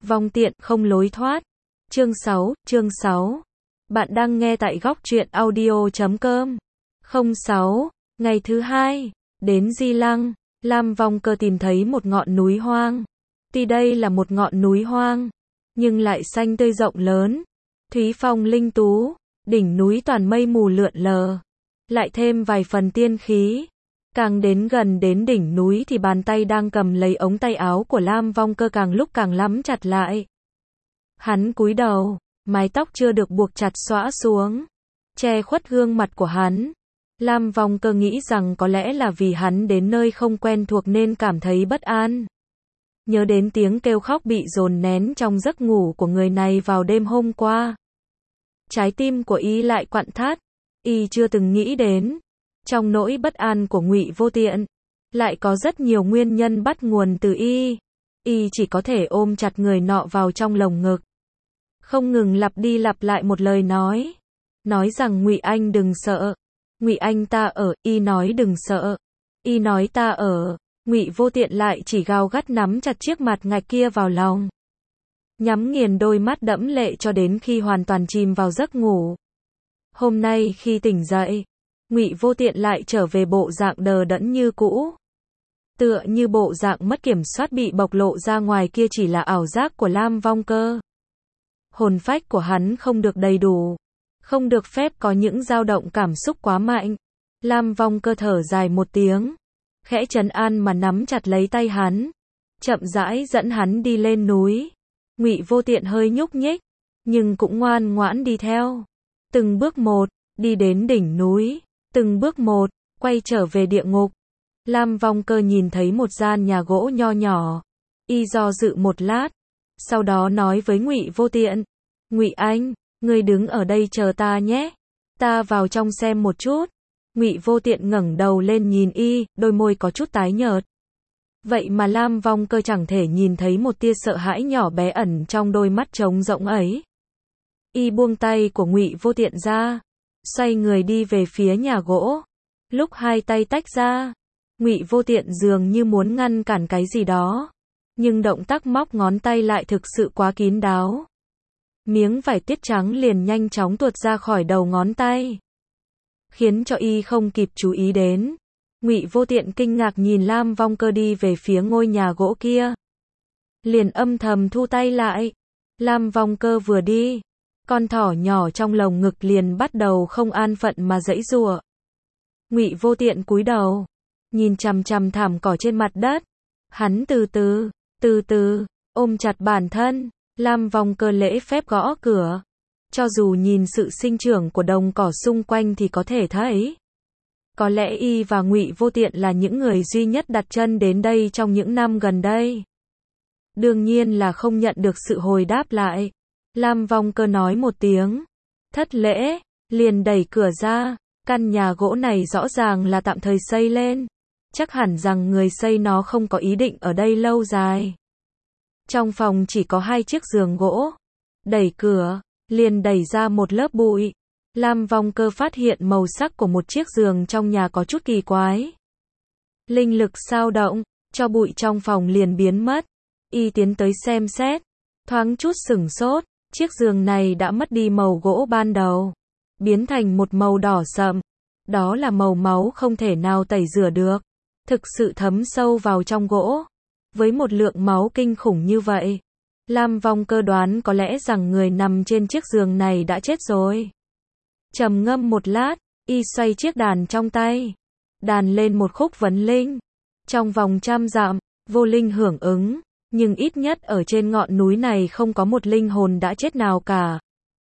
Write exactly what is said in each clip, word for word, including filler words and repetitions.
Vong tiện không lối thoát. Chương sáu, chương sáu. Bạn đang nghe tại góc truyện audio chấm com. không sáu. Ngày thứ hai, đến Di Lăng, Lam Vong Cơ tìm thấy một ngọn núi hoang. Tuy đây là một ngọn núi hoang, nhưng lại xanh tươi rộng lớn, thúy phong linh tú, đỉnh núi toàn mây mù lượn lờ, lại thêm vài phần tiên khí. Càng đến gần đến đỉnh núi thì bàn tay đang cầm lấy ống tay áo của Lam Vong Cơ càng lúc càng nắm chặt lại. Hắn cúi đầu, mái tóc chưa được buộc chặt xõa xuống, che khuất gương mặt của hắn. Lam Vong Cơ nghĩ rằng có lẽ là vì hắn đến nơi không quen thuộc nên cảm thấy bất an. Nhớ đến tiếng kêu khóc bị dồn nén trong giấc ngủ của người này vào đêm hôm qua. Trái tim của y lại quặn thắt, y chưa từng nghĩ đến, trong nỗi bất an của Ngụy Vô Tiện, lại có rất nhiều nguyên nhân bắt nguồn từ y. Y chỉ có thể ôm chặt người nọ vào trong lồng ngực, không ngừng lặp đi lặp lại một lời nói, nói rằng Ngụy Anh đừng sợ, Ngụy Anh ta ở, y nói đừng sợ, y nói ta ở. Ngụy Vô Tiện lại chỉ gao gắt nắm chặt chiếc mặt ngạch kia vào lòng, nhắm nghiền đôi mắt đẫm lệ cho đến khi hoàn toàn chìm vào giấc ngủ. Hôm nay khi tỉnh dậy, Ngụy Vô Tiện lại trở về bộ dạng đờ đẫn như cũ. Tựa như bộ dạng mất kiểm soát bị bộc lộ ra ngoài kia chỉ là ảo giác của Lam Vong Cơ. Hồn phách của hắn không được đầy đủ, không được phép có những dao động cảm xúc quá mạnh. Lam Vong Cơ thở dài một tiếng, khẽ trấn an mà nắm chặt lấy tay hắn, chậm rãi dẫn hắn đi lên núi. Ngụy Vô Tiện hơi nhúc nhích, nhưng cũng ngoan ngoãn đi theo. Từng bước một, đi đến đỉnh núi, từng bước một, quay trở về địa ngục. Lam Vong Cơ nhìn thấy một gian nhà gỗ nho nhỏ, y do dự một lát, sau đó nói với Ngụy Vô Tiện, Ngụy Anh, ngươi đứng ở đây chờ ta nhé, ta vào trong xem một chút. Ngụy Vô Tiện ngẩng đầu lên nhìn y, đôi môi có chút tái nhợt. Vậy mà Lam Vong Cơ chẳng thể nhìn thấy một tia sợ hãi nhỏ bé ẩn trong đôi mắt trống rỗng ấy. Y buông tay của Ngụy Vô Tiện ra, xoay người đi về phía nhà gỗ. Lúc hai tay tách ra, Ngụy Vô Tiện dường như muốn ngăn cản cái gì đó, nhưng động tác móc ngón tay lại thực sự quá kín đáo. Miếng vải tiết trắng liền nhanh chóng tuột ra khỏi đầu ngón tay, khiến cho y không kịp chú ý đến. Ngụy Vô Tiện kinh ngạc nhìn Lam Vong Cơ đi về phía ngôi nhà gỗ kia, liền âm thầm thu tay lại. Lam Vong Cơ vừa đi, con thỏ nhỏ trong lồng ngực liền bắt đầu không an phận mà giãy giụa. Ngụy Vô Tiện cúi đầu, nhìn chằm chằm thảm cỏ trên mặt đất. Hắn từ từ, từ từ ôm chặt bản thân. Lam Vong Cơ lễ phép gõ cửa. Cho dù nhìn sự sinh trưởng của đồng cỏ xung quanh thì có thể thấy, có lẽ y và Ngụy Vô Tiện là những người duy nhất đặt chân đến đây trong những năm gần đây. Đương nhiên là không nhận được sự hồi đáp lại. Lam Vong Cơ nói một tiếng thất lễ, liền đẩy cửa ra. Căn nhà gỗ này rõ ràng là tạm thời xây lên, chắc hẳn rằng người xây nó không có ý định ở đây lâu dài. Trong phòng chỉ có hai chiếc giường gỗ. Đẩy cửa, liền đẩy ra một lớp bụi. Lam Vong Cơ phát hiện màu sắc của một chiếc giường trong nhà có chút kỳ quái. Linh lực dao động, cho bụi trong phòng liền biến mất. Y tiến tới xem xét, thoáng chút sửng sốt, chiếc giường này đã mất đi màu gỗ ban đầu, biến thành một màu đỏ sậm. Đó là màu máu không thể nào tẩy rửa được, thực sự thấm sâu vào trong gỗ. Với một lượng máu kinh khủng như vậy, Lam Vong Cơ đoán có lẽ rằng người nằm trên chiếc giường này đã chết rồi. Trầm ngâm một lát, y xoay chiếc đàn trong tay, đàn lên một khúc vấn linh. Trong vòng trăm dặm, vô linh hưởng ứng, nhưng ít nhất ở trên ngọn núi này không có một linh hồn đã chết nào cả.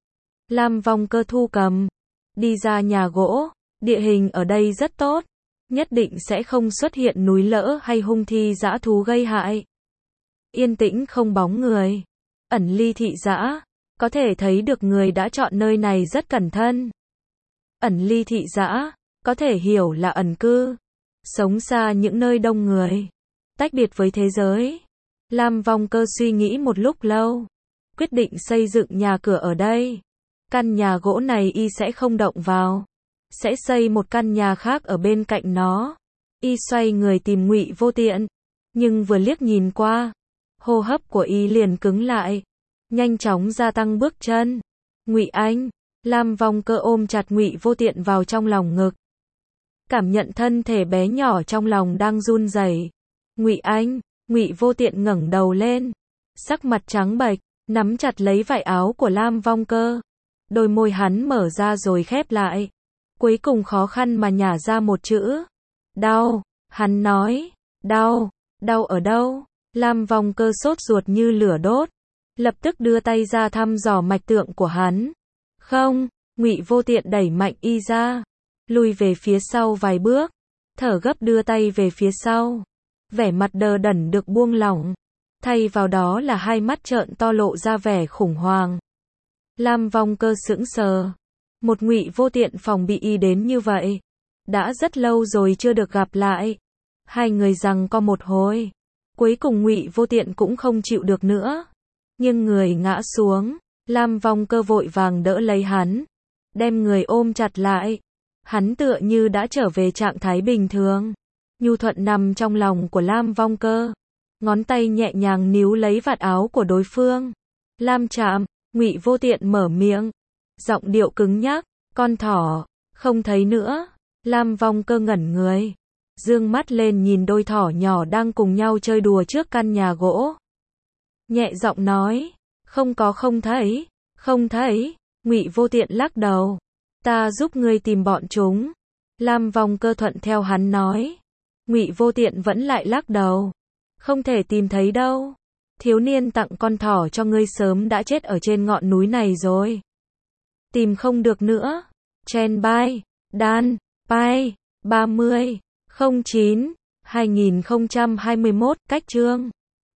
Lam Vong Cơ thu cầm, đi ra nhà gỗ. Địa hình ở đây rất tốt, nhất định sẽ không xuất hiện núi lỡ hay hung thi dã thú gây hại. Yên tĩnh không bóng người, ẩn ly thị dã, có thể thấy được người đã chọn nơi này rất cẩn thận. Ẩn ly thị dã, có thể hiểu là ẩn cư, sống xa những nơi đông người, tách biệt với thế giới. Lam Vong Cơ suy nghĩ một lúc lâu, quyết định xây dựng nhà cửa ở đây. Căn nhà gỗ này y sẽ không động vào, sẽ xây một căn nhà khác ở bên cạnh nó. Y xoay người tìm Ngụy Vô Tiện, nhưng vừa liếc nhìn qua, Hô hấp của y liền cứng lại, nhanh chóng gia tăng bước chân. Ngụy Anh, Lam Vong Cơ ôm chặt Ngụy Vô Tiện vào trong lòng ngực. Cảm nhận thân thể bé nhỏ trong lòng đang run rẩy. Ngụy Anh, Ngụy Vô Tiện ngẩng đầu lên, sắc mặt trắng bệch, nắm chặt lấy vải áo của Lam Vong Cơ. Đôi môi hắn mở ra rồi khép lại. Cuối cùng khó khăn mà nhả ra một chữ. Đau, hắn nói. Đau, đau ở đâu? Lam Vong Cơ sốt ruột như lửa đốt, lập tức đưa tay ra thăm dò mạch tượng của hắn. Không, Ngụy Vô Tiện đẩy mạnh y ra, lùi về phía sau vài bước, thở gấp đưa tay về phía sau. Vẻ mặt đờ đẫn được buông lỏng, thay vào đó là hai mắt trợn to lộ ra vẻ khủng hoảng. Lam Vong Cơ sững sờ, một Ngụy Vô Tiện phòng bị y đến như vậy, đã rất lâu rồi chưa được gặp lại. Hai người giằng co một hồi, cuối cùng Ngụy Vô Tiện cũng không chịu được nữa, nhưng người ngã xuống. Lam Vong Cơ vội vàng đỡ lấy hắn, đem người ôm chặt lại. Hắn tựa như đã trở về trạng thái bình thường, nhu thuận nằm trong lòng của Lam Vong Cơ, ngón tay nhẹ nhàng níu lấy vạt áo của đối phương. Lam Trạm, Ngụy Vô Tiện mở miệng, giọng điệu cứng nhắc, con thỏ, không thấy nữa. Lam Vong Cơ ngẩn người, dương mắt lên nhìn đôi thỏ nhỏ đang cùng nhau chơi đùa trước căn nhà gỗ. Nhẹ giọng nói, không có không thấy, không thấy. Ngụy Vô Tiện lắc đầu, ta giúp ngươi tìm bọn chúng. Lam Vong Cơ thuận theo hắn nói. Ngụy Vô Tiện vẫn lại lắc đầu, không thể tìm thấy đâu. Thiếu niên tặng con thỏ cho ngươi sớm đã chết ở trên ngọn núi này rồi. Tìm không được nữa. Chen Bai, Dan, Pai, ba mươi, không chín, hai nghìn không trăm hai mươi mốt, cách chương.